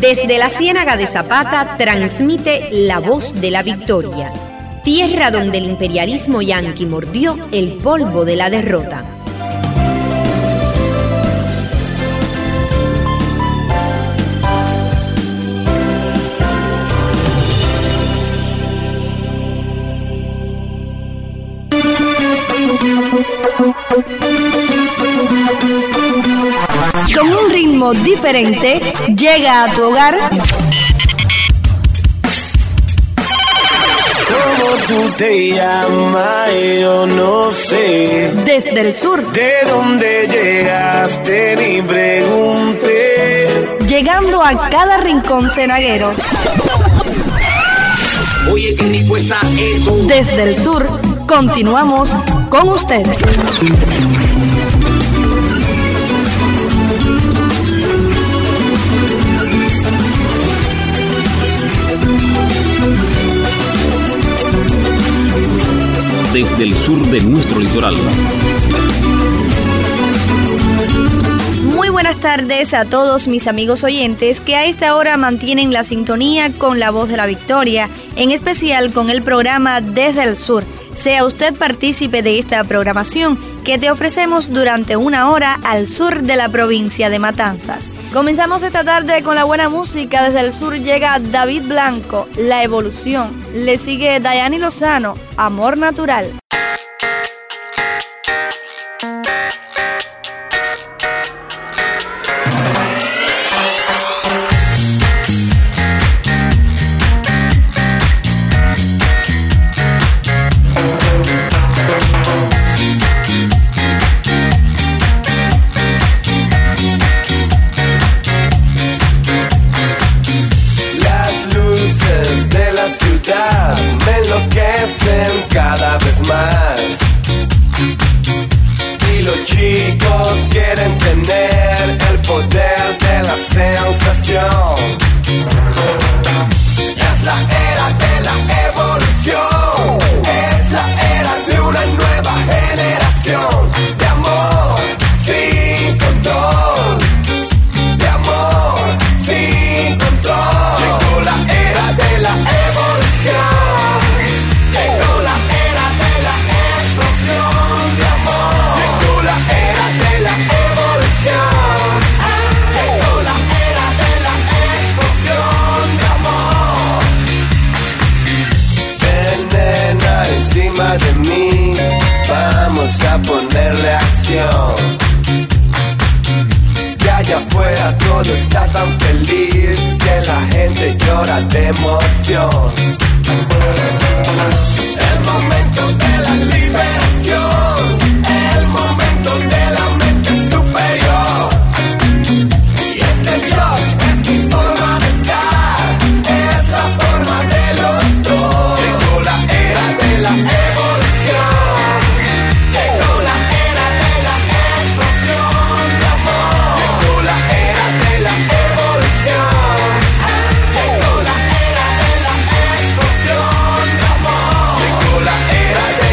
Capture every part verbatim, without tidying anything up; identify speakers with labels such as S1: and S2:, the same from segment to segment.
S1: Desde la Ciénaga de Zapata transmite La Voz de la Victoria, tierra donde el imperialismo yanqui mordió el polvo de la derrota.
S2: Con un ritmo diferente, llega a tu hogar.
S3: ¿Cómo tú te llamas? Yo no sé.
S2: Desde el sur.
S3: ¿De dónde llegaste? Ni pregunté.
S2: Llegando a cada rincón cenaguero.
S4: Oye, qué rico está esto.
S2: Desde el sur, continuamos con ustedes.
S5: Desde el sur de nuestro litoral.
S2: Muy buenas tardes a todos mis amigos oyentes que a esta hora mantienen la sintonía con La Voz de la Victoria, en especial con el programa Desde el Sur. Sea usted partícipe de esta programación que te ofrecemos durante una hora al sur de la provincia de Matanzas. Comenzamos esta tarde con la buena música. Desde el sur llega David Blanco, La Evolución. Le sigue Dayani Lozano, Amor Natural.
S3: Me enloquecen cada vez más y los chicos quieren tener el poder de la sensación. Es la era de la evolución, es la era de una nueva generación de amor sin control, de amor sin control. Llegó la era de la evolución. Llegó la era de la explosión de amor. Llegó la era de la evolución. Llegó la era de la explosión de amor. Ven, nena, encima de mí, vamos a ponerle acción. Que allá afuera todo está tan feliz que la gente llora de emoción. El momento de la liberación, el momento de la mente superior. Y este shock es mi forma de estar, es la forma de los dos. Llegó la era de la evolución, llegó la era de la explosión de amor. Llegó la era de la evolución, llegó la era de la explosión de amor. Llegó la era de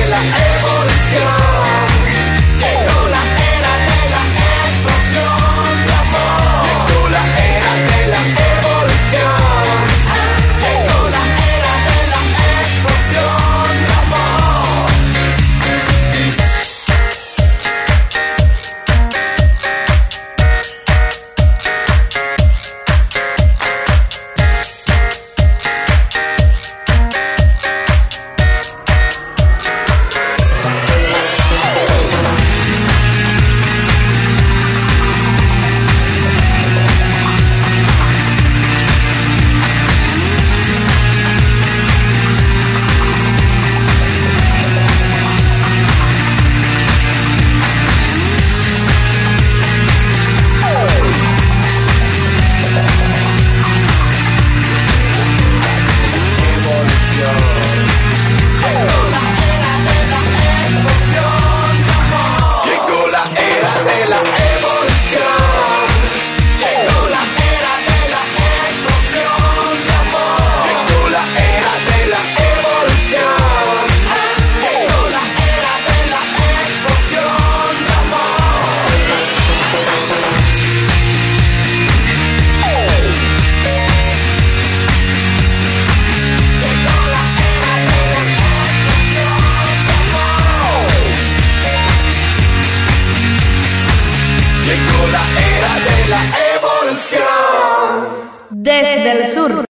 S2: Desde el sur.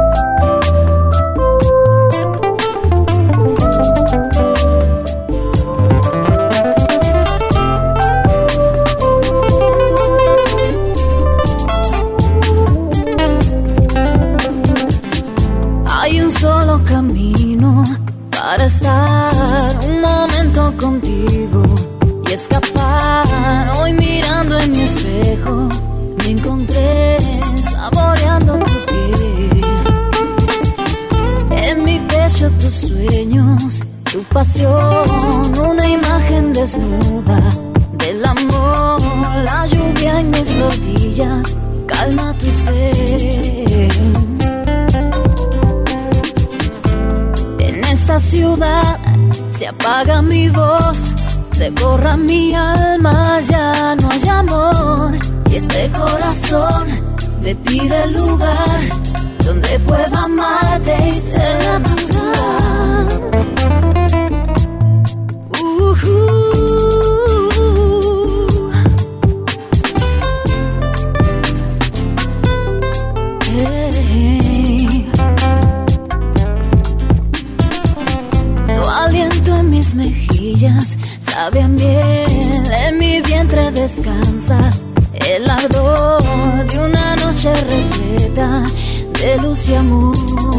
S6: Hay un solo camino para estar un momento contigo y escapar. Hoy mirando en mi espejo me encontré saboreando tu piel. En mi pecho tus sueños, tu pasión, una imagen desnuda del amor. La lluvia en mis rodillas calma tu ser. En esa ciudad se apaga mi voz, se borra mi alma, ya no hay amor. Y este corazón me pide el lugar donde pueda amarte y ser natural. Uh-huh. Hey. Tu aliento en mis mejillas sabe a miel, en mi vientre descansa el ardor de una noche repleta de luz y amor.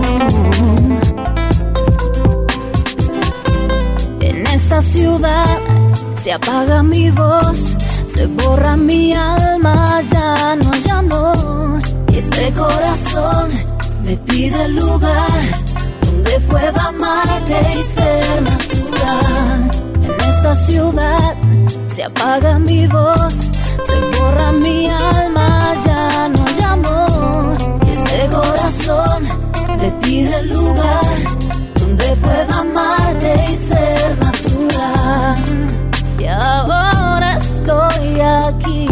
S6: En esa ciudad se apaga mi voz, se borra mi alma, ya no hay amor. Y este corazón me pide el lugar donde pueda amarte y ser natural. En esta ciudad se apaga mi voz, se borra mi alma, ya no hay amor. Y este corazón me pide el lugar donde pueda amarte y ser natural. Y ahora estoy aquí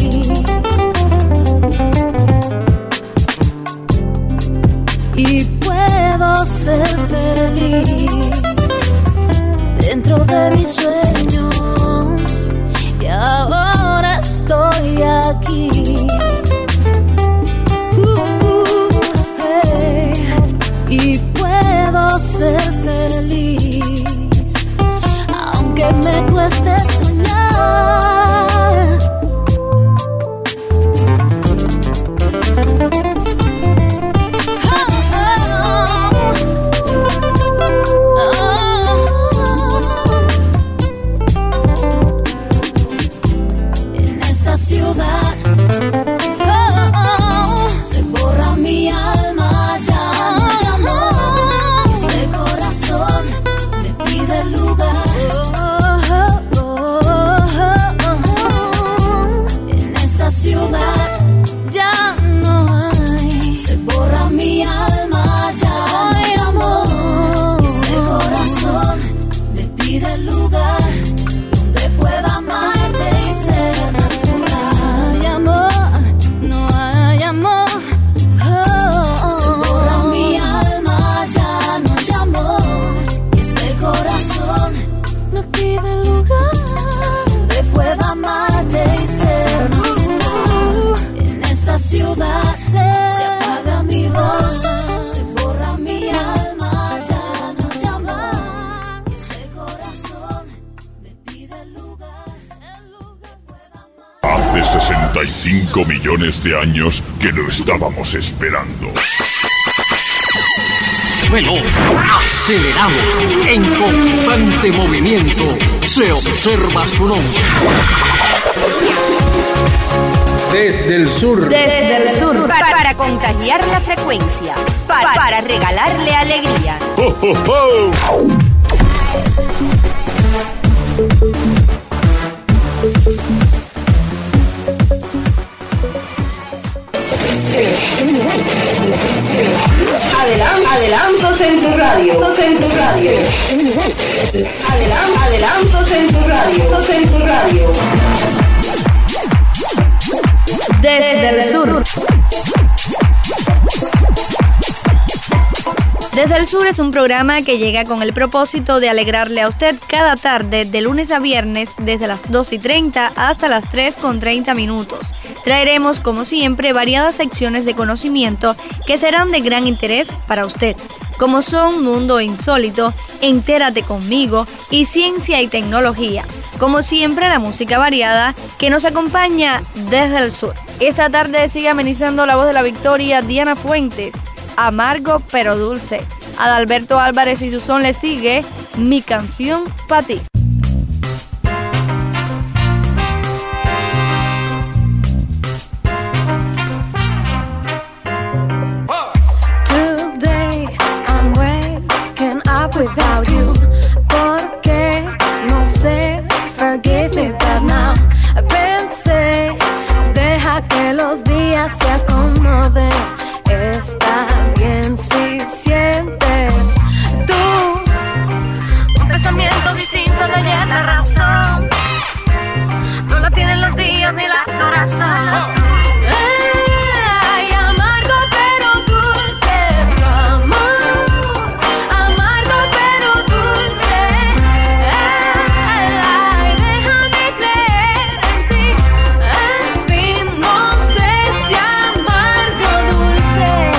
S6: y puedo ser feliz dentro de mis sueños. Y ahora estoy aquí uh, uh, hey. Y puedo ser feliz aunque me cueste soñar. Ciudad, oh, oh, se borra mi alma, ya no hay amor. Este corazón me pide el lugar oh, oh, oh, oh, oh. En esa ciudad ya no hay, se borra mi alma, ya no hay amor. Este corazón me pide el lugar donde pueda amarte y ser natural. Ciudad se, se apaga mi voz, se borra mi alma, ya no llama. Este corazón me pide el lugar, el lugar pueda amar.
S7: Hace sesenta y cinco millones de años que lo estábamos esperando.
S4: Veloz, acelerado, en constante movimiento, se observa su nombre.
S5: Desde el sur.
S1: Desde el sur. Para, para contagiar la frecuencia. Para, para regalarle alegría.
S7: ¡Oh, oh, oh!
S1: Adelan- adelantos en tu radio. En tu radio. Adelan- adelantos en tu radio. En tu radio.
S2: Desde el sur. Desde el Sur es un programa que llega con el propósito de alegrarle a usted cada tarde de lunes a viernes desde las dos y treinta hasta las tres con treinta minutos. Traeremos como siempre variadas secciones de conocimiento que serán de gran interés para usted, como son Mundo Insólito, Entérate Conmigo y Ciencia y Tecnología. Como siempre, la música variada que nos acompaña desde el Sur. Esta tarde sigue amenizando la voz de la victoria Diana Fuentes, Amargo pero Dulce. Adalberto Álvarez y su son le sigue Mi Canción Pa' Ti.
S6: Today I'm waking up without you. Porque no sé, forgive me, but now pensé, deja que los días se acomoden. Está bien si sientes tú un pensamiento distinto de ayer, la razón no la tienen los días ni las horas, solo tú. Ay, amargo pero dulce tu amor, amargo pero dulce. Ay, ay, déjame creer en ti. En fin, no sé si amargo dulce.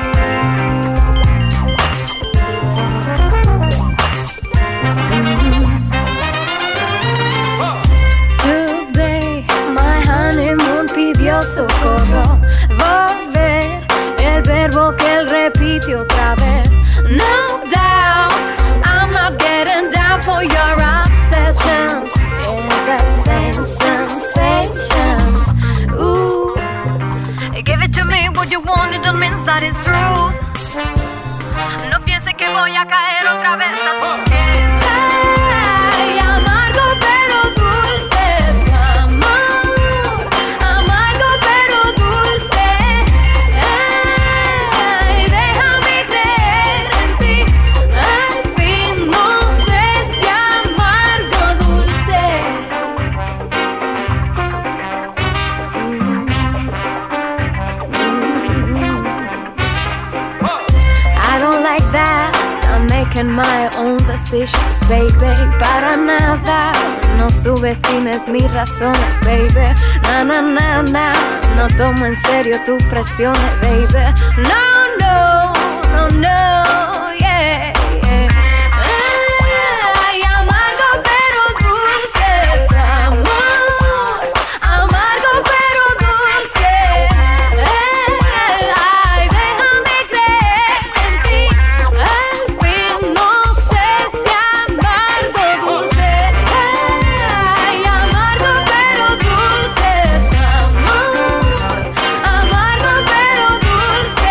S6: Today my honeymoon pidió socorro, volver, el verbo que él repite otra vez. No doubt I'm not getting down for your obsessions and the same sensations. Ooh, give it to me what you want, it don't mean that it's truth. No piense que voy a caer otra vez a tus pies. Ay, amargo pero dulce tu amor, amargo pero dulce. Ay, déjame creer en ti. En fin, no sé si amargo dulce. I don't like that. I'm making my own decisions, baby. Para nada, no subestimes mis razones, baby. Na, na, na, na. No tomo en serio tus presiones, baby. No, no, no, no, yeah, yeah. Ay, amargo pero dulce tu amor, amargo pero dulce. Ay, déjame creer en ti. En fin, no sé si amargo dulce. Ay, amargo pero dulce tu amor, amargo pero dulce.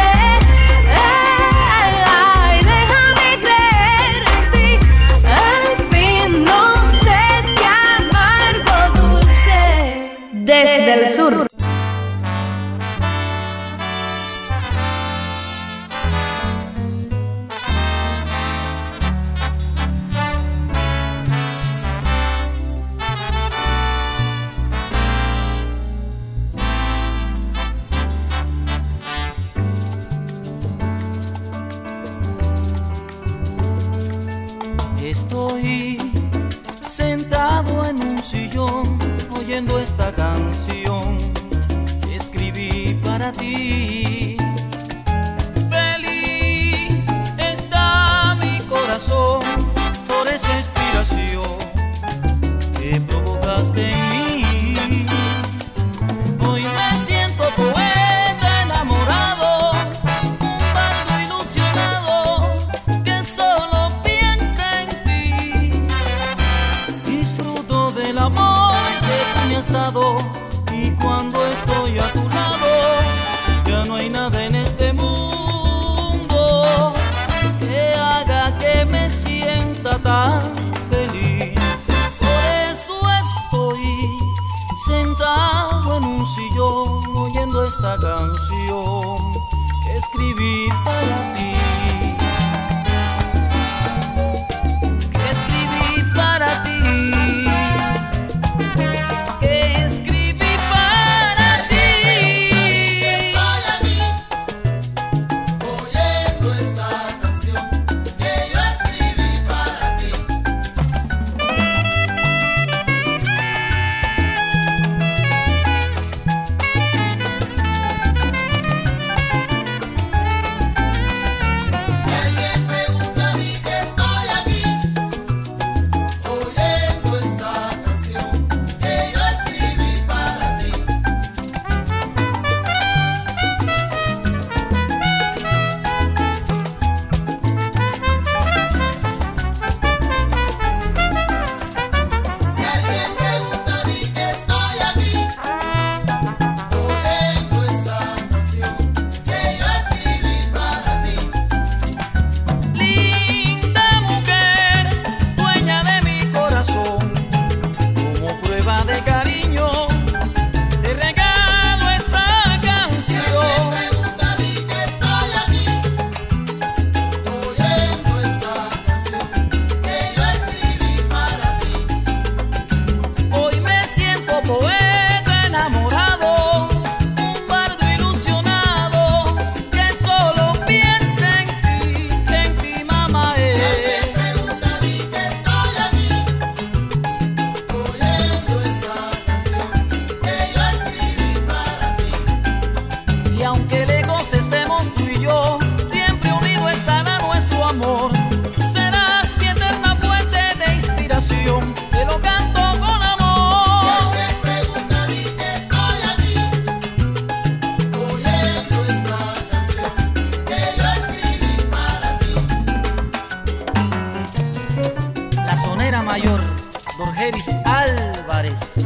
S6: Ay, déjame creer en ti. En fin, no sé si amargo dulce.
S2: Desde el Sur.
S8: Estoy sentado en un sillón oyendo esta canción que escribí para ti. Feliz está mi corazón por esa inspiración que provocaste en mí. Hoy me siento poeta enamorado, un bardo ilusionado que solo piensa en ti. Disfruto del amor que tú me has dado y cuando estoy a tu lado ya no hay nada en este mundo que haga que me sienta tan feliz. Por eso estoy sentado en un sillón oyendo esta canción que escribí para ti. Que escribí para ti. Que escribí para ti. Dorgeris Álvarez.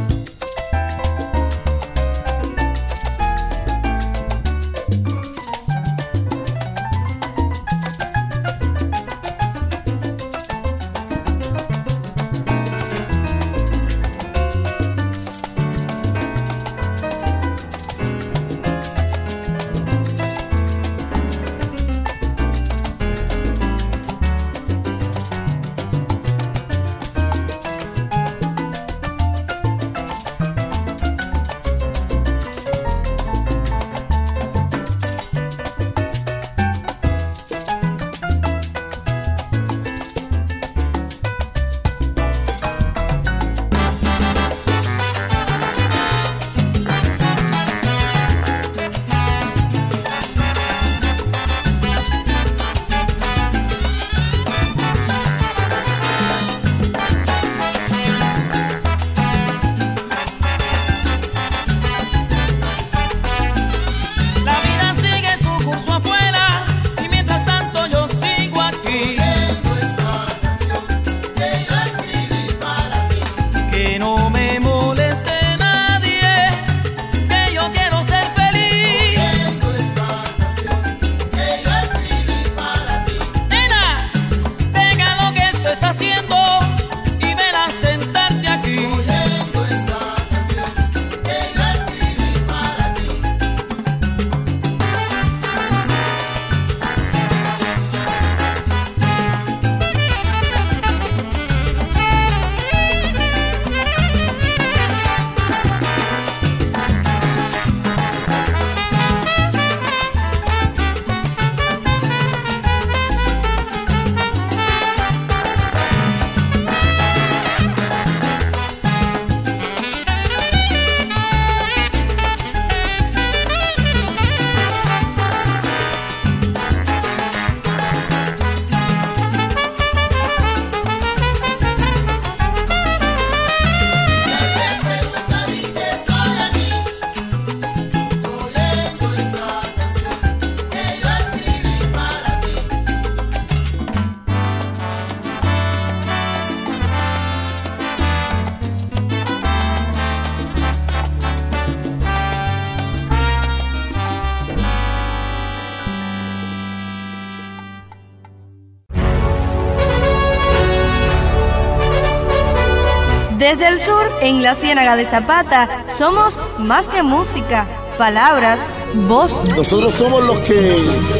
S2: Desde el sur, en la Ciénaga de Zapata, somos más que música, palabras, voz.
S9: Nosotros somos los que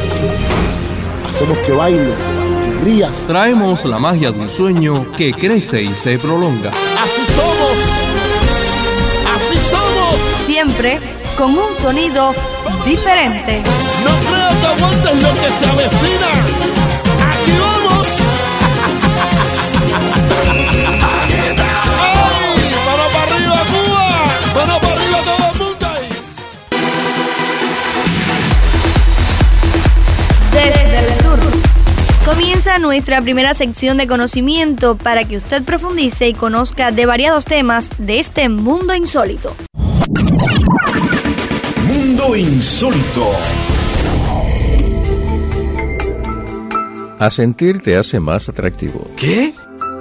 S9: hacemos que baile, que rías.
S5: Traemos la magia de un sueño que crece y se prolonga.
S9: Así somos, así somos.
S2: Siempre con un sonido diferente.
S9: No creo que aguantes lo que se avecina. Aquí vamos.
S2: Desde el sur comienza nuestra primera sección de conocimiento para que usted profundice y conozca de variados temas de este mundo insólito.
S9: Mundo insólito.
S10: Asentir te hace más atractivo.
S5: ¿Qué?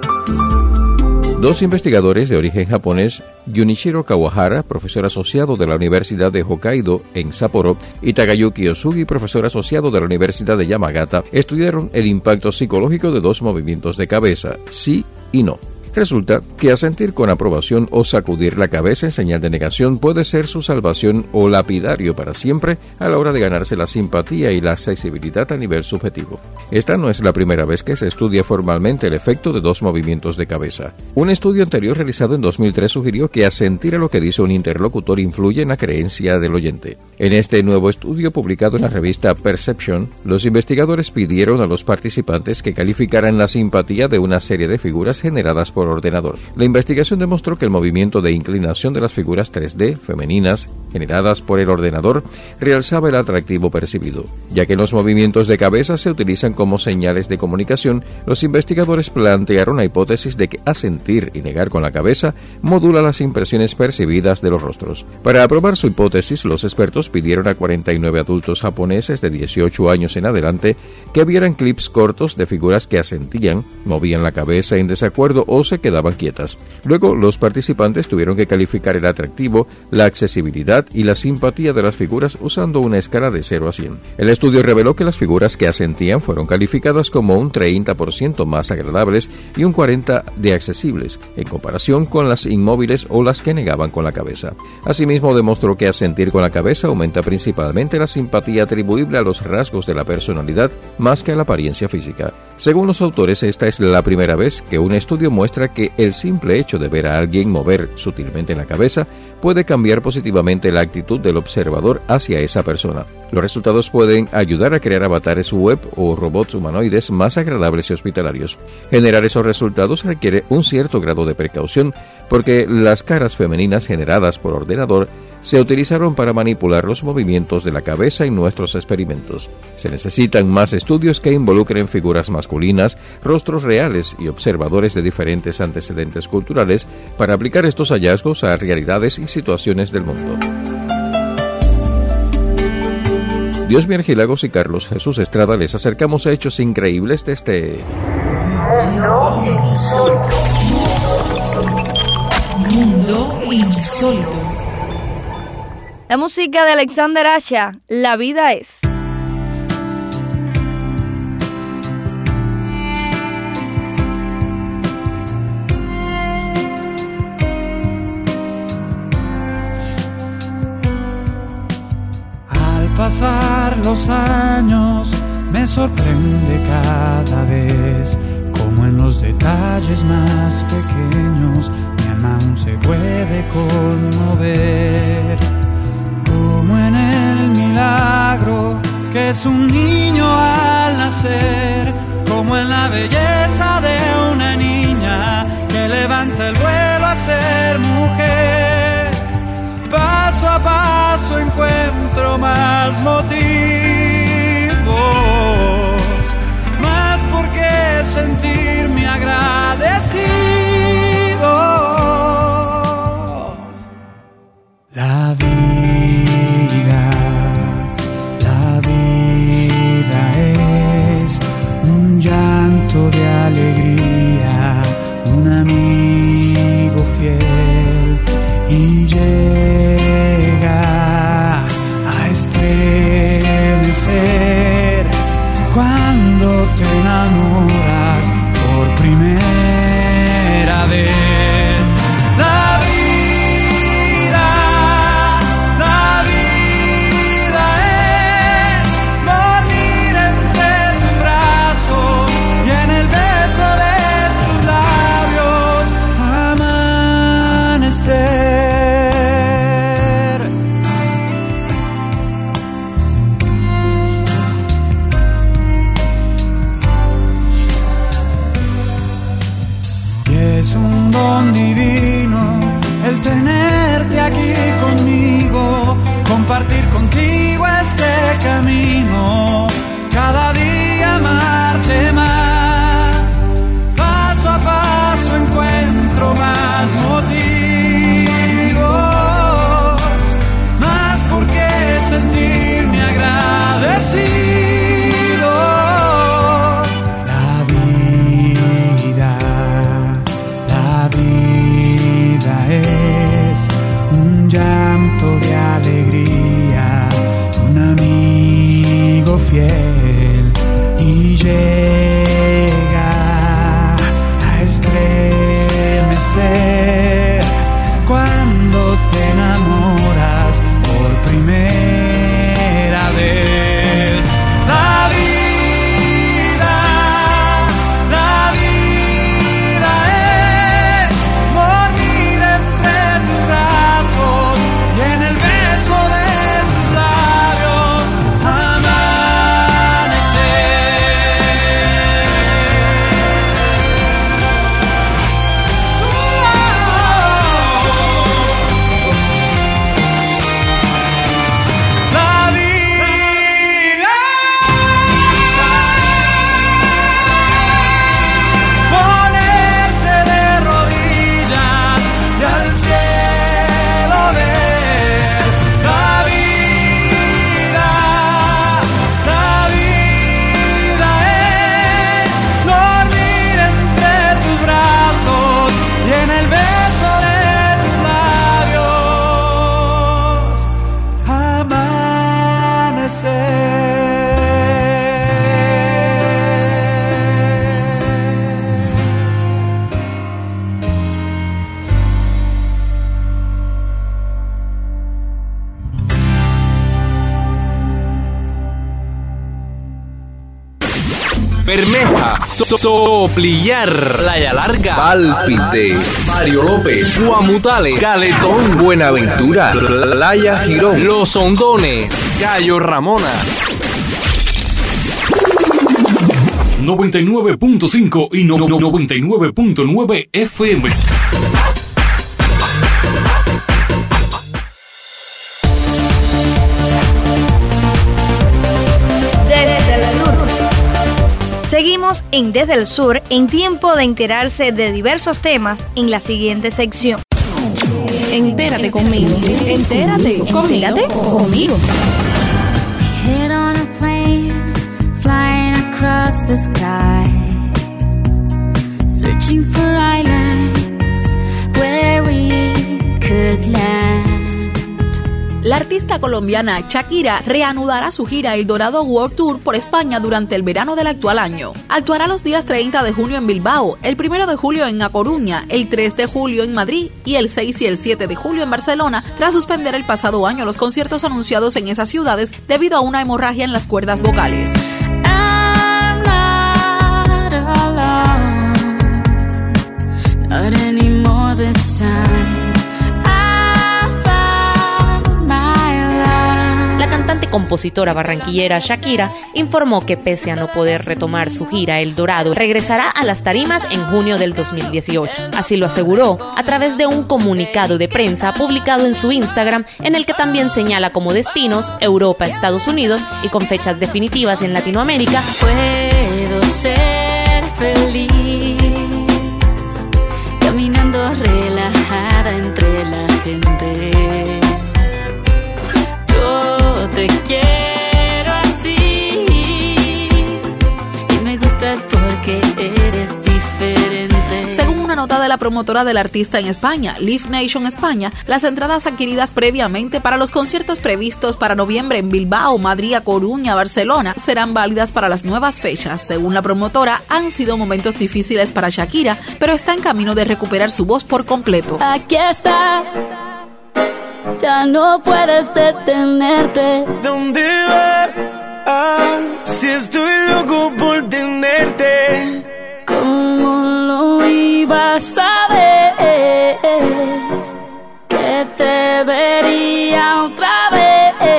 S10: Dos investigadores de origen japonés, Junichiro Kawahara, profesor asociado de la Universidad de Hokkaido en Sapporo, y Takayuki Osugi, profesor asociado de la Universidad de Yamagata, estudiaron el impacto psicológico de dos movimientos de cabeza, sí y no. Resulta que asentir con aprobación o sacudir la cabeza en señal de negación puede ser su salvación o lapidario para siempre a la hora de ganarse la simpatía y la accesibilidad a nivel subjetivo. Esta no es la primera vez que se estudia formalmente el efecto de dos movimientos de cabeza. Un estudio anterior realizado en dos mil tres sugirió que asentir a lo que dice un interlocutor influye en la creencia del oyente. En este nuevo estudio publicado en la revista Perception, los investigadores pidieron a los participantes que calificaran la simpatía de una serie de figuras generadas por ordenador. La investigación demostró que el movimiento de inclinación de las figuras tres D femeninas generadas por el ordenador realzaba el atractivo percibido. Ya que los movimientos de cabeza se utilizan como señales de comunicación, los investigadores plantearon la hipótesis de que asentir y negar con la cabeza modula las impresiones percibidas de los rostros. Para aprobar su hipótesis, los expertos pidieron a cuarenta y nueve adultos japoneses de dieciocho años en adelante que vieran clips cortos de figuras que asentían, movían la cabeza en desacuerdo o se quedaban quietas. Luego, los participantes tuvieron que calificar el atractivo, la accesibilidad y la simpatía de las figuras usando una escala de cero a cien. El estudio reveló que las figuras que asentían fueron calificadas como un treinta por ciento más agradables y un cuarenta por ciento de accesibles, en comparación con las inmóviles o las que negaban con la cabeza. Asimismo, demostró que asentir con la cabeza aumenta principalmente la simpatía atribuible a los rasgos de la personalidad más que a la apariencia física. Según los autores, esta es la primera vez que un estudio muestra que el simple hecho de ver a alguien mover sutilmente la cabeza puede cambiar positivamente la actitud del observador hacia esa persona. Los resultados pueden ayudar a crear avatares web o robots humanoides más agradables y hospitalarios. Generar esos resultados requiere un cierto grado de precaución porque las caras femeninas generadas por ordenador se utilizaron para manipular los movimientos de la cabeza en nuestros experimentos. Se necesitan más estudios que involucren figuras masculinas, rostros reales y observadores de diferentes antecedentes culturales para aplicar estos hallazgos a realidades y situaciones del mundo. Dios Argilagos y Carlos Jesús Estrada les acercamos a hechos increíbles de este...
S11: Mundo insólito. Mundo insólito.
S2: La música de Alexander Asha, La vida es.
S12: Al pasar los años me sorprende cada vez como en los detalles más pequeños mi alma aún se puede conmover. Como en el milagro que es un niño al nacer, como en la belleza de una niña que levanta el vuelo a ser mujer. Paso a paso encuentro más motivos, más por qué sentirme agradecido. La vida, la vida es un llanto de alegría, un amigo fiel y llega a estremecer cuando te enamoras por primera vez. La vida, la vida es dormir entre tus brazos y en el beso de tus labios amanecer. Y es un don divino el tenerte aquí conmigo, compartir contigo este camino, cada día amarte más. Paso a paso encuentro más motivos, más por qué sentirme agradecido. La vida, la vida es un llanto de alegría, un amigo fiel y llega a estremecer cuando te enamoras por primera vez. La vida, la vida es dormir entre tus brazos y en el beso de tus labios amanecer.
S5: Bermeja, So- Soplillar, Playa Larga,
S10: Pálpite, Mario López,
S5: Guamutales, Caletón,
S10: Buenaventura, Playa Girón,
S5: Los Hondones, Cayo Ramona.
S13: noventa y nueve punto cinco y no- no- noventa y nueve punto nueve F M.
S2: Desde el sur. Seguimos en Desde el Sur en tiempo de enterarse de diversos temas en la siguiente sección.
S14: Entérate conmigo. Entérate conmigo. Entérate conmigo.
S6: Head on a plane, flying across the sky, searching for islands where we could land.
S14: La artista colombiana Shakira reanudará su gira El Dorado World Tour por España durante el verano del actual año. Actuará los días treinta de junio en Bilbao, el primero de julio en A Coruña, el tres de julio en Madrid y el seis y el siete de julio en Barcelona, tras suspender el pasado año los conciertos anunciados en esas ciudades debido a una hemorragia en las cuerdas vocales.
S6: I'm not alone, not anymore this time.
S15: La cantante y compositora barranquillera Shakira informó que pese a no poder retomar su gira El Dorado, regresará a las tarimas en junio del dos mil dieciocho. Así lo aseguró a través de un comunicado de prensa publicado en su Instagram, en el que también señala como destinos Europa, Estados Unidos y con fechas definitivas en Latinoamérica.
S6: Puedo ser feliz caminando relajada entre la gente. Te quiero así y me gustas porque eres diferente.
S14: Según una nota de la promotora del artista en España, Live Nation España, las entradas adquiridas previamente para los conciertos previstos para noviembre en Bilbao, Madrid, A Coruña, Barcelona serán válidas para las nuevas fechas. Según la promotora, han sido momentos difíciles para Shakira, pero está en camino de recuperar su voz por completo.
S6: Aquí estás, ya no puedes detenerte.
S3: ¿Dónde vas? Ah, si estoy loco por tenerte.
S6: ¿Cómo lo ibas a ver? Que te vería otra vez.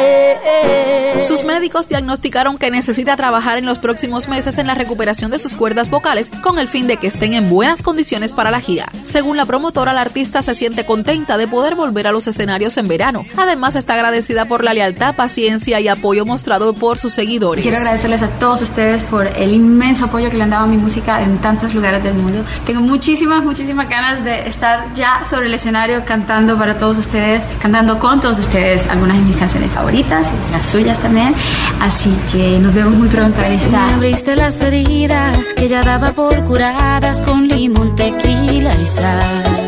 S14: Sus médicos diagnosticaron que necesita trabajar en los próximos meses en la recuperación de sus cuerdas vocales con el fin de que estén en buenas condiciones para la gira. Según la promotora, la artista se siente contenta de poder volver a los escenarios en verano. Además, está agradecida por la lealtad, paciencia y apoyo mostrado por sus seguidores.
S16: Quiero agradecerles a todos ustedes por el inmenso apoyo que le han dado a mi música en tantos lugares del mundo. Tengo muchísimas, muchísimas ganas de estar ya sobre el escenario cantando para todos ustedes, cantando con todos ustedes algunas de mis canciones favoritas y las suyas también. Así que nos vemos muy pronto en esta.
S6: Me abriste las heridas que ya daba por curadas con limón, tequila y sal.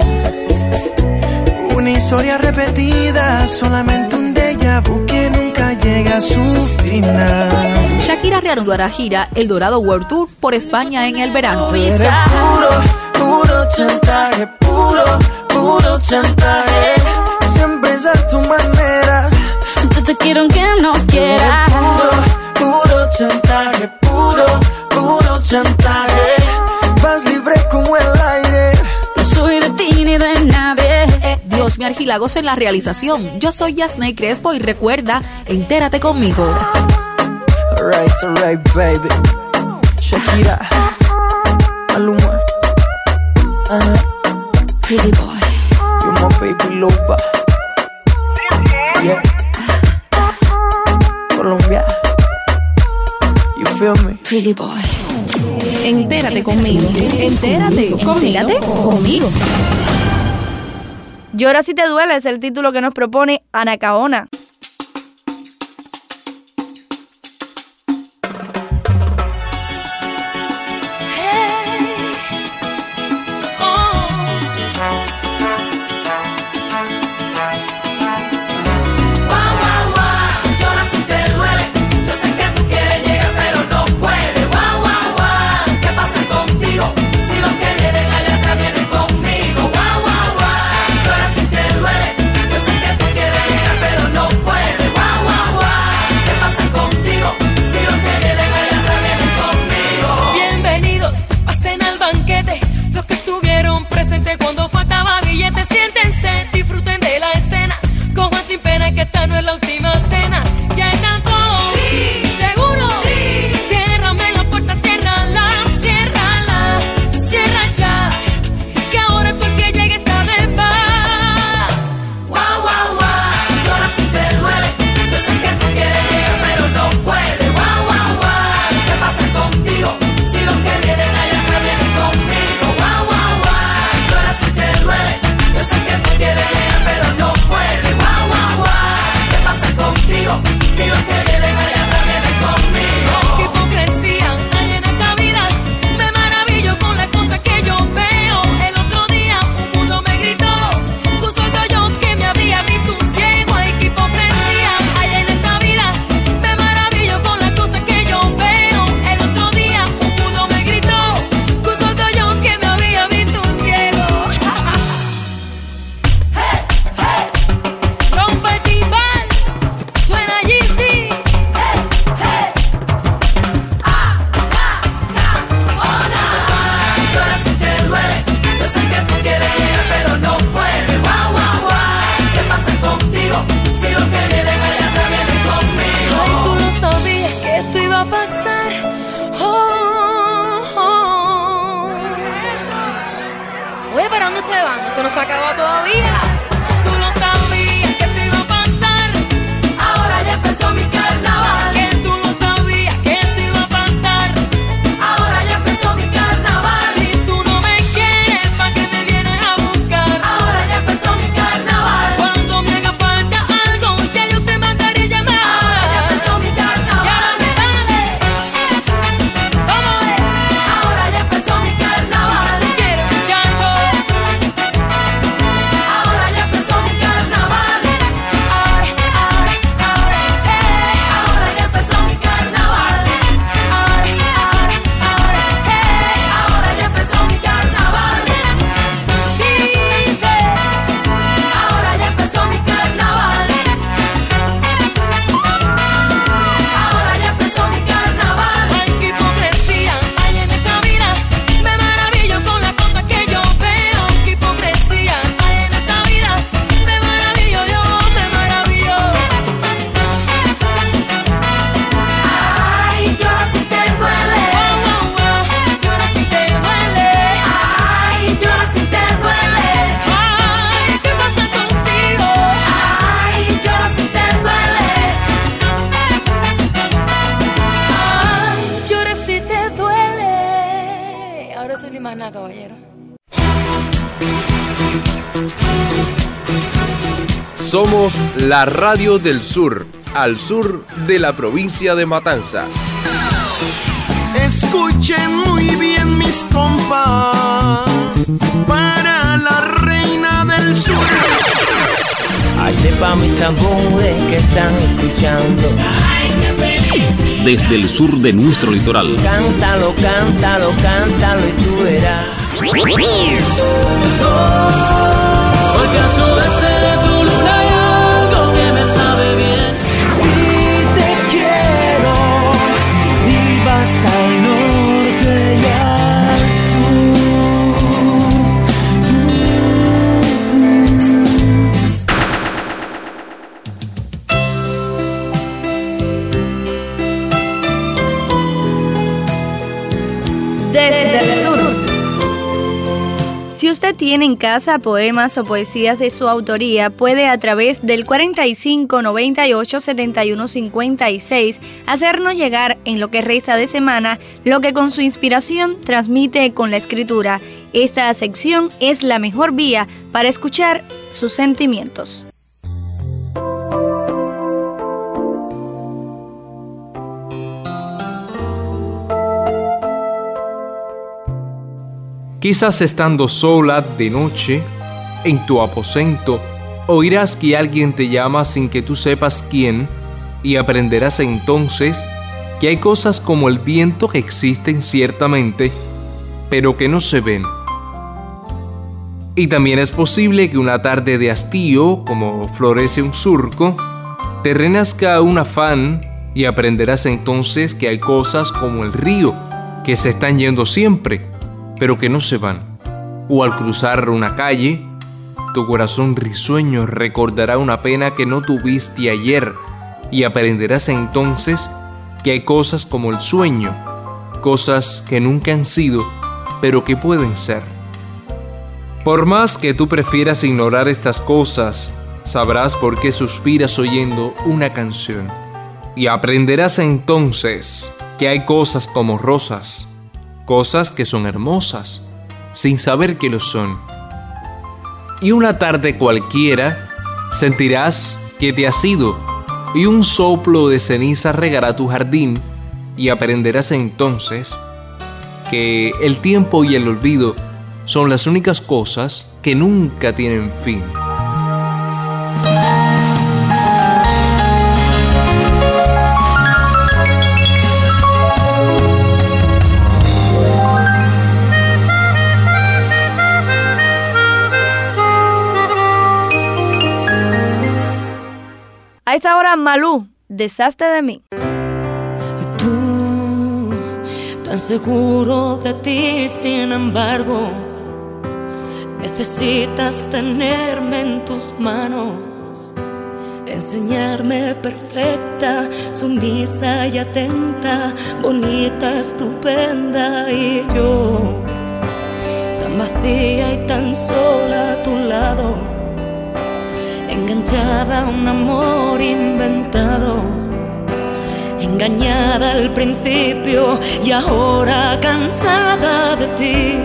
S3: Una historia repetida, solamente un déjà vu que nunca llega a su final.
S14: Shakira reanudará gira El Dorado World Tour por España en el verano.
S3: Eres puro, puro chantaje, puro, puro chantaje. Siempre es a tu manera.
S6: Yo te quiero aunque no quieras.
S3: Puro, puro chantaje, puro, puro chantaje. Vas libre como el aire.
S6: No soy de ti ni de nadie.
S14: Dios me Argilagos en la realización. Yo soy Yasney Crespo y recuerda, entérate conmigo.
S3: Alright, alright, baby. Shakira, Maluma, uh-huh.
S6: Pretty boy,
S3: you're my baby loba. Yeah. Colombia, you feel me?
S6: Pretty boy.
S14: Entérate conmigo. Entérate conmigo.
S2: Entérate conmigo. Llora si te duele es el título que nos propone Anacaona.
S3: No
S17: se acaba todavía. Tú no sabías que te iba a pasar.
S6: Ahora ya empezó mi carnaval.
S17: Que tú no sabías que te iba a pasar.
S6: Ahora ya empezó mi carnaval.
S17: Si tú no me quieres, ¿pa' qué me vienes a buscar?
S6: Ahora ya empezó mi carnaval.
S17: Cuando me haga falta algo, ya yo te mandaré llamar.
S6: Ahora ya empezó mi carnaval.
S17: Dale, dale. ¿Cómo es?
S6: Ahora ya empezó mi carnaval.
S17: ¿Tú quieres, muchacho?
S6: Ahora ya empezó mi carnaval.
S17: Ahora, ahora, ahora, hey.
S6: Ahora ya empezó mi carnaval.
S17: Ahora, ahora, ahora, hey.
S6: Ahora ya empezó mi carnaval.
S17: Dice.
S6: Ahora ya empezó mi carnaval. Ahora ya empezó mi carnaval.
S17: Ay, qué hipocresía hay en esta vida. Me maravillo con las cosas que yo veo. Qué hipocresía hay en esta vida. Me maravillo yo, me maravillo.
S6: Ay, llora si te duele.
S17: Wow, wow, wow. Llora si te duele.
S6: Ay, llora si te duele.
S17: Ay, ¿qué pasa contigo?
S6: Ay, llora si te duele.
S17: Ay, llora si te duele. Ahora soy ni más nada, caballero.
S5: Somos la radio del sur, al sur de la provincia de Matanzas.
S3: Escuchen muy bien mis compas, para la reina del sur.
S18: Ay, sepa mis amores que están escuchando.
S13: Desde el sur de nuestro litoral.
S18: Cántalo, cántalo, cántalo y tú verás.
S8: Porque a su vez de tu luna hay algo que me sabe bien.
S18: Si te quiero y vas al norte y al
S2: Desde el sur. Si usted tiene en casa poemas o poesías de su autoría, puede a través del cuarenta y cinco noventa y ocho setenta y uno cincuenta y seis hacernos llegar en lo que resta de semana lo que con su inspiración transmite con la escritura. Esta sección es la mejor vía para escuchar sus sentimientos.
S5: Quizás estando sola de noche, en tu aposento, oirás que alguien te llama sin que tú sepas quién, y aprenderás entonces que hay cosas como el viento que existen ciertamente, pero que no se ven. Y también es posible que una tarde de hastío, como florece un surco, te renazca un afán y aprenderás entonces que hay cosas como el río, que se están yendo siempre, pero que no se van. O al cruzar una calle, tu corazón risueño recordará una pena que no tuviste ayer y aprenderás entonces que hay cosas como el sueño, cosas que nunca han sido, pero que pueden ser. Por más que tú prefieras ignorar estas cosas, sabrás por qué suspiras oyendo una canción. Y aprenderás entonces que hay cosas como rosas, cosas que son hermosas, sin saber que lo son. Y una tarde cualquiera, sentirás que te has ido, y un soplo de ceniza regará tu jardín, y aprenderás entonces que el tiempo y el olvido son las únicas cosas que nunca tienen fin.
S2: A esta hora, Malú, deshazte de mí.
S17: Tú, tan seguro de ti, sin embargo, necesitas tenerme en tus manos, enseñarme perfecta, sumisa y atenta, bonita, estupenda. Y yo, tan tan vacía y tan sola a tu lado, enganchada a un amor inventado, engañada al principio y ahora cansada de ti.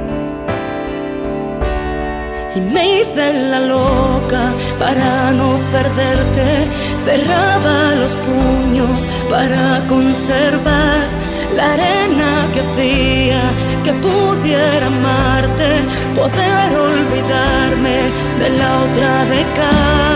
S17: Y me hice la loca para no perderte, cerraba los puños para conservar la arena que hacía que pudiera amarte, poder olvidarme de la otra beca.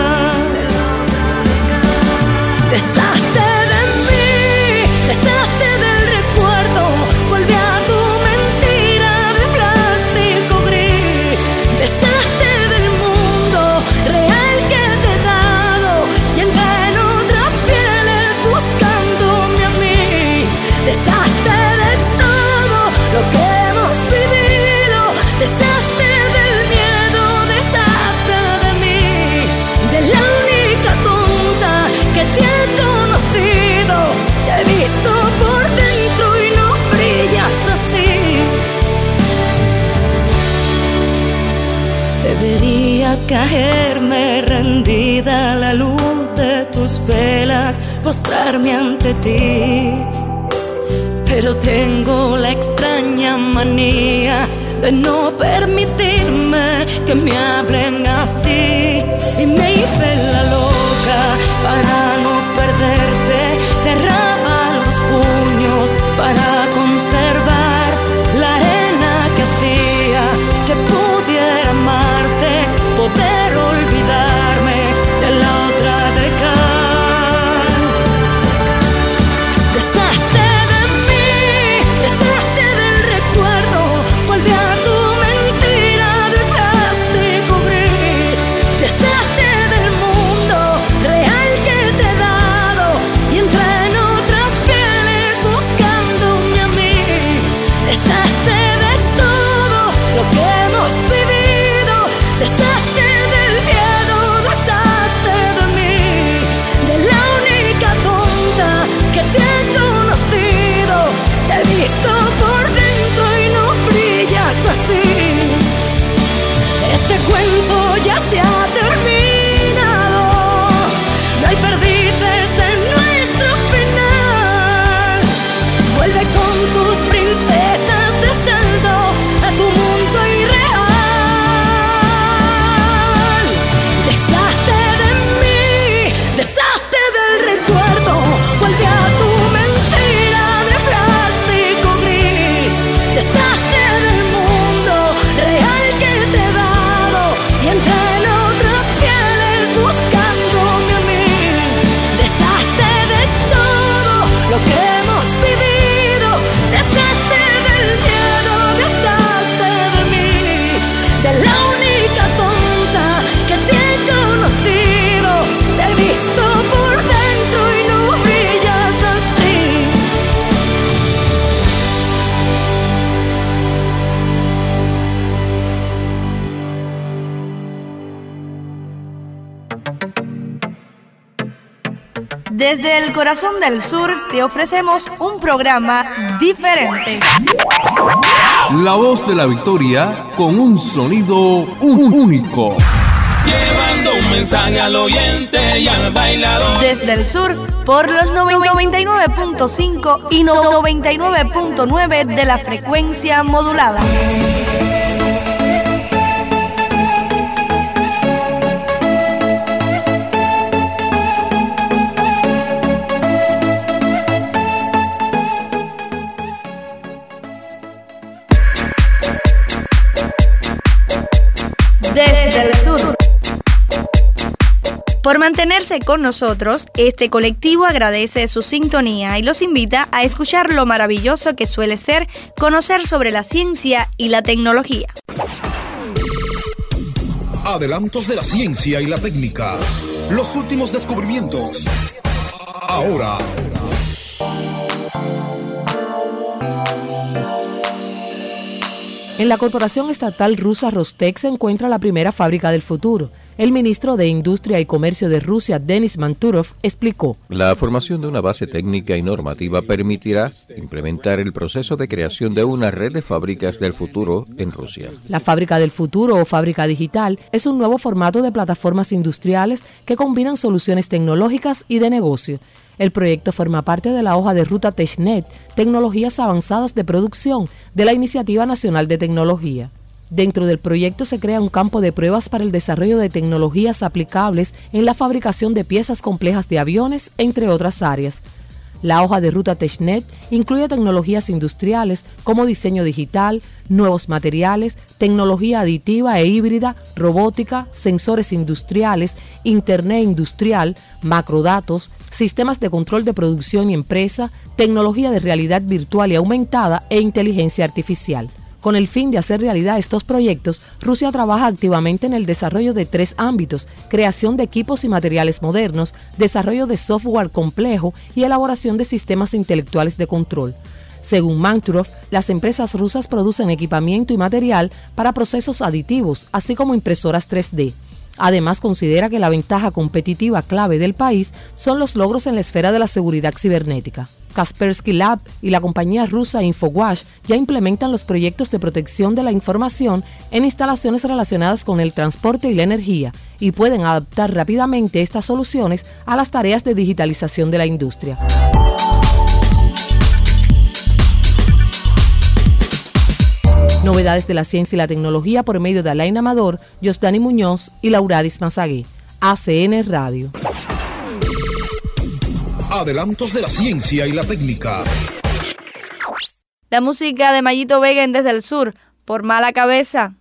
S17: Deshazte de mí, deshazte del recuerdo, volví a tu mentira de plástico gris. Deshazte del mundo real que te he dado y entré en otras pieles buscándome a mí. Deshazte de todo lo que hemos vivido, deshazte del miedo, deshazte de mí, de la única tonta que te he conocido. Te he visto por dentro y no brillas así. Debería caerme rendida a la luz de tus velas, postrarme ante ti, pero tengo la extraña manía de no permitirme que me hablen así. Y me hice la loca para no perderte, cerraba los puños para conservar la arena que hacía que pudiera amarte, poder olvidarme de la otra beca. Deshazte de mí, deshazte del recuerdo, volví a tu mentira de plástico gris. Deshazte del mundo real que te he dado y entré en otras pieles buscándome a mí. Deshazte de todo lo que hemos vivido, deshazte del miedo, deshazte de mí, de la única tonta que te he conocido. Te he visto por dentro y no brillas así. Este cuento ya se ha terminado, no hay perdices en nuestro final. Vuelve con tus princesas de saldo a tu mundo irreal. Deshazte de mí, deshazte del recuerdo, vuelve a tu mentira de plástico gris. Deshazte del mundo real que te he dado y entré en otras pieles buscándome a mí. Deshazte de todo lo que hemos vivido, deshazte del miedo, deshazte de mí, de la única tonta que te he conocido. Te he visto por dentro y no brillas así.
S2: Desde el corazón del sur te ofrecemos un programa diferente.
S5: La voz de la victoria con un sonido un- único.
S3: Llevando un mensaje al oyente y al bailador.
S2: Desde el sur, por los noventa y nueve punto cinco y noventa y nueve punto nueve de la frecuencia modulada. Desde el sur. Por mantenerse con nosotros, este colectivo agradece su sintonía y los invita a escuchar lo maravilloso que suele ser conocer sobre la ciencia y la tecnología.
S19: Adelantos de la ciencia y la técnica. Los últimos descubrimientos. Ahora.
S20: En la corporación estatal rusa Rostec se encuentra la primera fábrica del futuro. El ministro de Industria y Comercio de Rusia, Denis Manturov, explicó:
S10: La formación de una base técnica y normativa permitirá implementar el proceso de creación de una red de fábricas del futuro en Rusia.
S20: La fábrica del futuro o fábrica digital es un nuevo formato de plataformas industriales que combinan soluciones tecnológicas y de negocio. El proyecto forma parte de la hoja de ruta TechNet, Tecnologías Avanzadas de Producción, de la Iniciativa Nacional de Tecnología. Dentro del proyecto se crea un campo de pruebas para el desarrollo de tecnologías aplicables en la fabricación de piezas complejas de aviones, entre otras áreas. La hoja de ruta TechNet incluye tecnologías industriales como diseño digital, nuevos materiales, tecnología aditiva e híbrida, robótica, sensores industriales, internet industrial, macrodatos, sistemas de control de producción y empresa, tecnología de realidad virtual y aumentada e inteligencia artificial. Con el fin de hacer realidad estos proyectos, Rusia trabaja activamente en el desarrollo de tres ámbitos: creación de equipos y materiales modernos, desarrollo de software complejo y elaboración de sistemas intelectuales de control. Según Manturov, las empresas rusas producen equipamiento y material para procesos aditivos, así como impresoras tres D. Además, considera que la ventaja competitiva clave del país son los logros en la esfera de la seguridad cibernética. Kaspersky Lab y la compañía rusa InfoWash ya implementan los proyectos de protección de la información en instalaciones relacionadas con el transporte y la energía y pueden adaptar rápidamente estas soluciones a las tareas de digitalización de la industria. Novedades de la ciencia y la tecnología por medio de Alain Amador, Josdani Muñoz y Lauradis Mazagué. A C N Radio.
S19: Adelantos de la ciencia y la técnica.
S2: La música de Mayito Vega en Desde el Sur, por Mala Cabeza.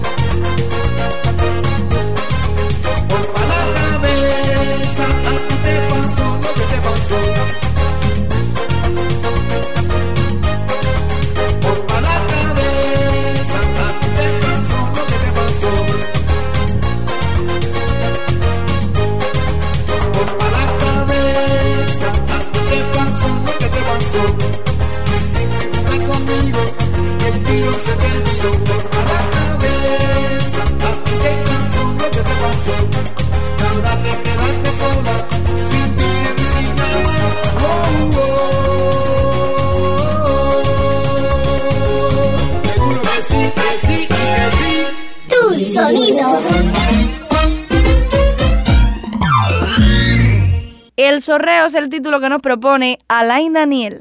S3: Por mala cabeza, a ti te
S2: El zorreo es el título que nos propone Alain Daniel.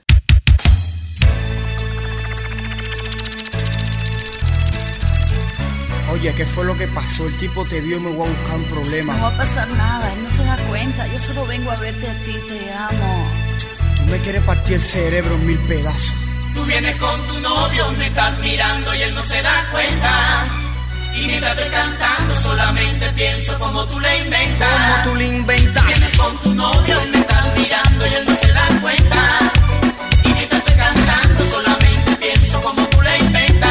S21: Oye, ¿qué fue lo que pasó? El tipo te vio y me voy a buscar un problema.
S22: No va a pasar nada, él no se da cuenta. Yo solo vengo a verte a ti, te amo.
S21: Tú me quieres partir el cerebro en mil pedazos.
S3: Tú vienes con tu novio, me estás mirando y él no se da cuenta. Y mientras estoy cantando solamente pienso como tú le inventas.
S21: Como tú le inventas.
S3: Vienes con tu novio y me estás mirando y él no se da cuenta. Y mientras estoy cantando solamente pienso como tú le inventas.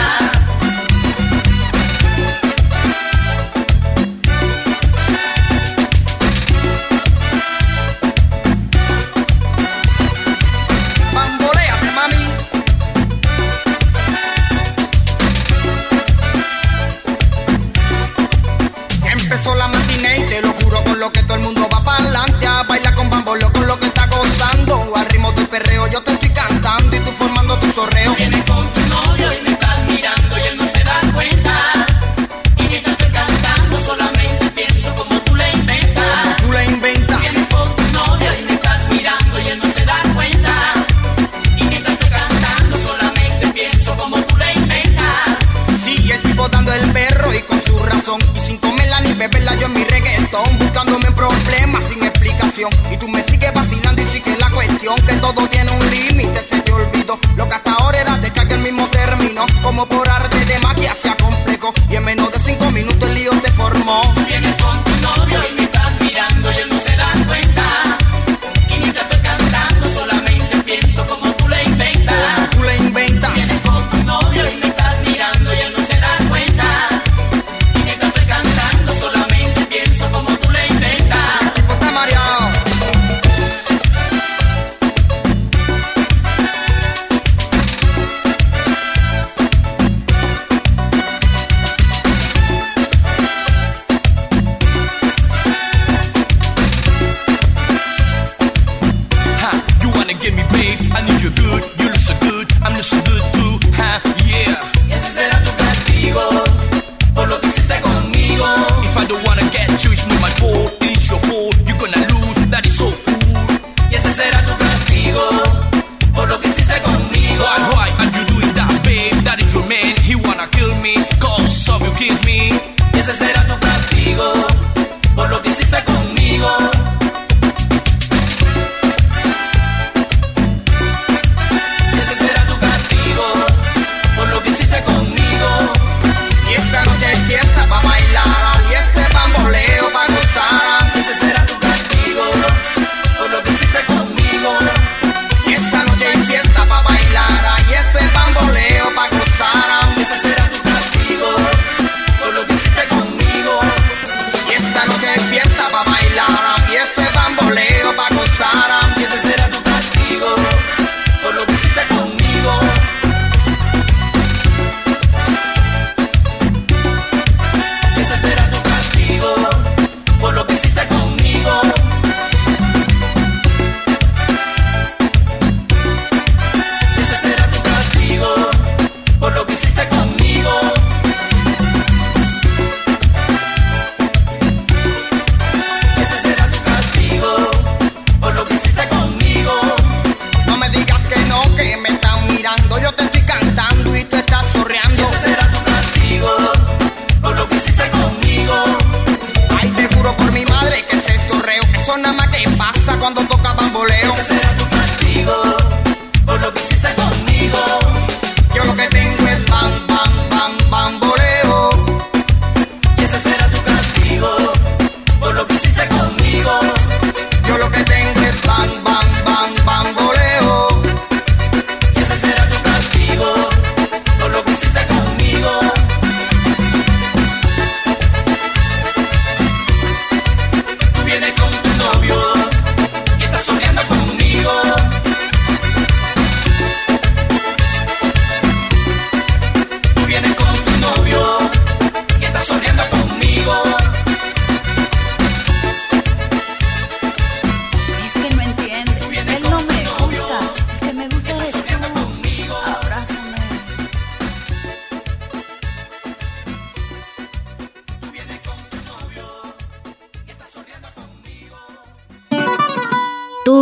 S21: La matiné y te lo juro con lo que todo el mundo va para adelante a bailar con bambolo con lo que está gozando. Al ritmo del perreo yo te estoy cantando y tú formando tu zorreo.
S3: Vienes con tu novio y me estás mirando y él no se da cuenta. Y mientras estoy cantando solamente pienso como tú le inventas.
S21: Como tú le inventas.
S3: Vienes con tu novio y me estás mirando y él no se da cuenta. Y mientras estoy cantando solamente pienso como tú le inventas.
S21: Sí, el tipo dando el perro y con su razón y sin comerla ni beberla yo en mi reggaetón, buscándome problemas sin explicación. Y tú me sigues vacilando y sigue la cuestión que todo tiene un límite, se te olvidó. Lo que hasta ahora era descarga el mismo término, como por arte de magia se acomplejó. Y en menos de cinco minutos el lío se formó.
S3: Vienes con tu novio y me estás mirando y él no se da cuenta. Y mientras estoy cantando solamente pienso como tú le inventas.
S21: Como tú le inventas.
S3: Vienes con tu novio y me estás mirando y él no se da cuenta. Y mientras estoy cantando solamente pienso como tú le inventas.
S21: El tipo está mareado.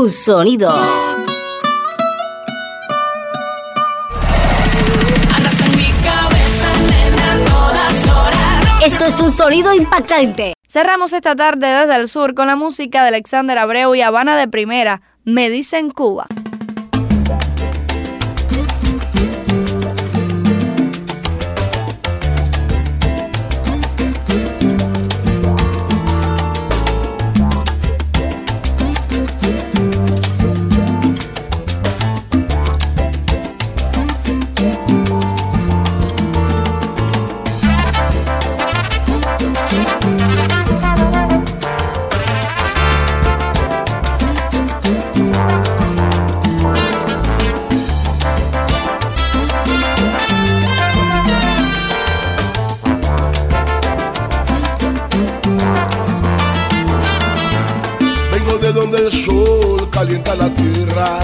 S4: tu sonido. Esto es un sonido impactante.
S2: Cerramos esta tarde desde el sur con la música de Alexander Abreu y Habana de Primera, Me Dicen Cuba.
S9: Donde el sol calienta la tierra,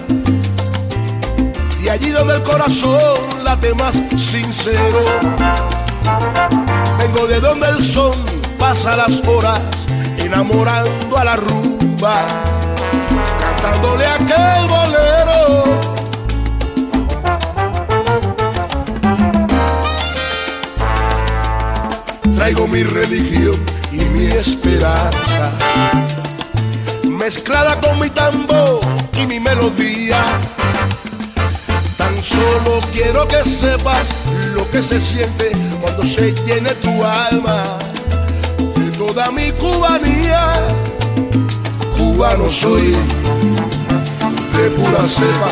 S9: y allí donde el corazón late más sincero. Vengo de donde el sol pasa las horas enamorando a la rumba, cantándole aquel bolero. Traigo mi religión y mi esperanza, mezclada con mi tambor y mi melodía. Tan solo quiero que sepas lo que se siente cuando se llene tu alma de toda mi cubanía. Cubano soy de pura cepa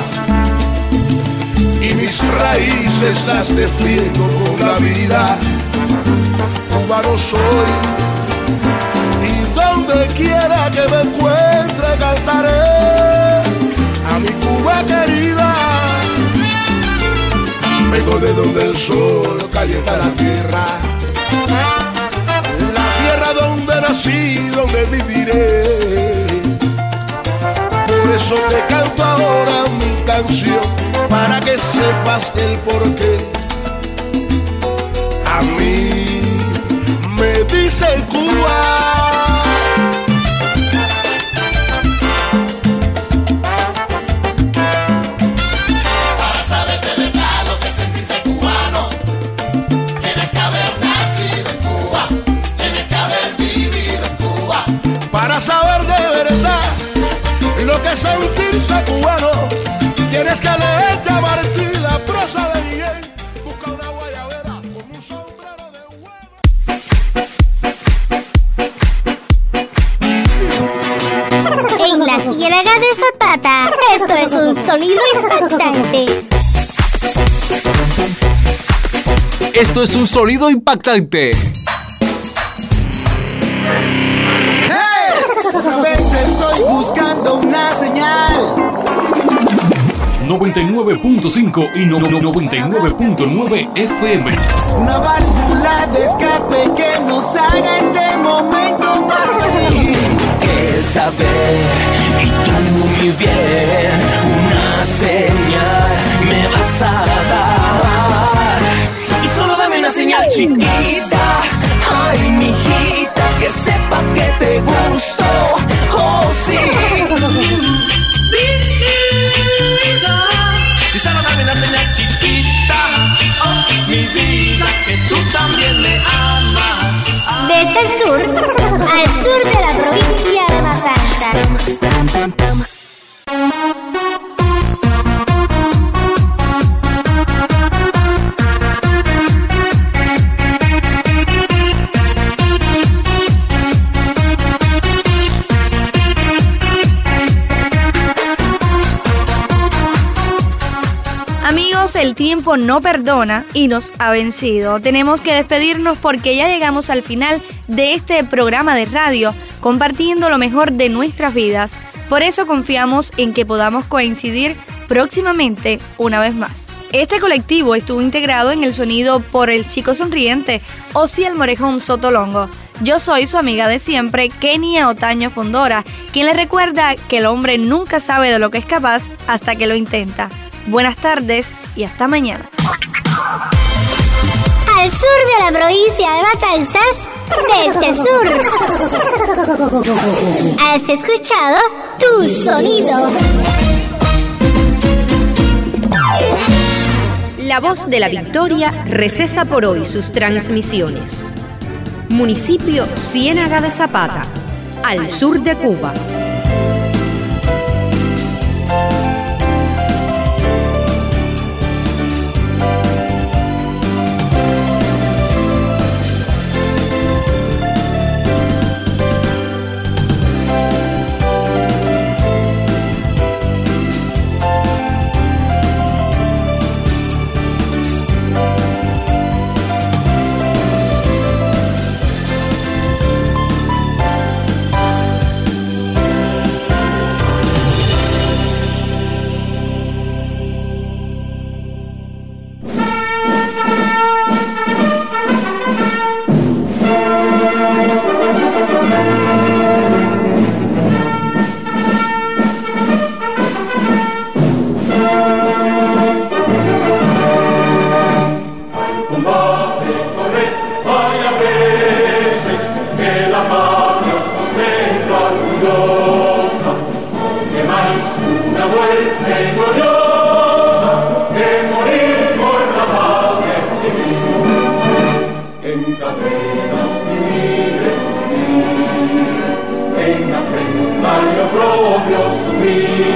S9: y mis raíces las defiendo con la vida. Cubano soy y donde quiera que me encuentre cantaré a mi Cuba querida. Vengo de donde el sol calienta la tierra, la tierra donde nací, donde viviré. Por eso te canto ahora mi canción, para que sepas el porqué. A mí me dicen Cuba. Para saber de verdad lo que es sentirse cubano, tienes que leerte a Martí, la prosa de Miguel. Busca una guayabera con un sombrero de
S7: huevo. En la Ciénaga de Zapata, esto es un sonido impactante.
S5: Esto es un sonido impactante.
S3: Otra vez estoy buscando una señal.
S13: noventa y nueve punto cinco y no, no, noventa y nueve punto nueve F M.
S3: Una válvula de escape que nos haga este momento más feliz.
S18: Que saber y tú mi bien, una señal me vas a dar. Y solo dame una señal chiquita. Ay, mijita, que sepa que te gusto. Oh, sí. Y solo dame una señal chiquita. Oh, mi vida, que tú también me amas.
S7: Desde el sur, al sur de la provincia de Matanzas.
S2: Amigos, el tiempo no perdona y nos ha vencido. Tenemos que despedirnos porque ya llegamos al final de este programa de radio, compartiendo lo mejor de nuestras vidas. Por eso confiamos en que podamos coincidir próximamente una vez más. Este colectivo estuvo integrado en el sonido por el chico sonriente Osiel Morejón Sotolongo. Yo soy su amiga de siempre, Kenia Otaño Fondora, quien le recuerda que el hombre nunca sabe de lo que es capaz hasta que lo intenta. Buenas tardes y hasta mañana.
S7: Al sur de la provincia de Matanzas, desde el sur. Has escuchado Tu Sonido.
S2: La Voz de la Victoria recesa por hoy sus transmisiones. Municipio Ciénaga de Zapata, al sur de Cuba.
S3: propio subir.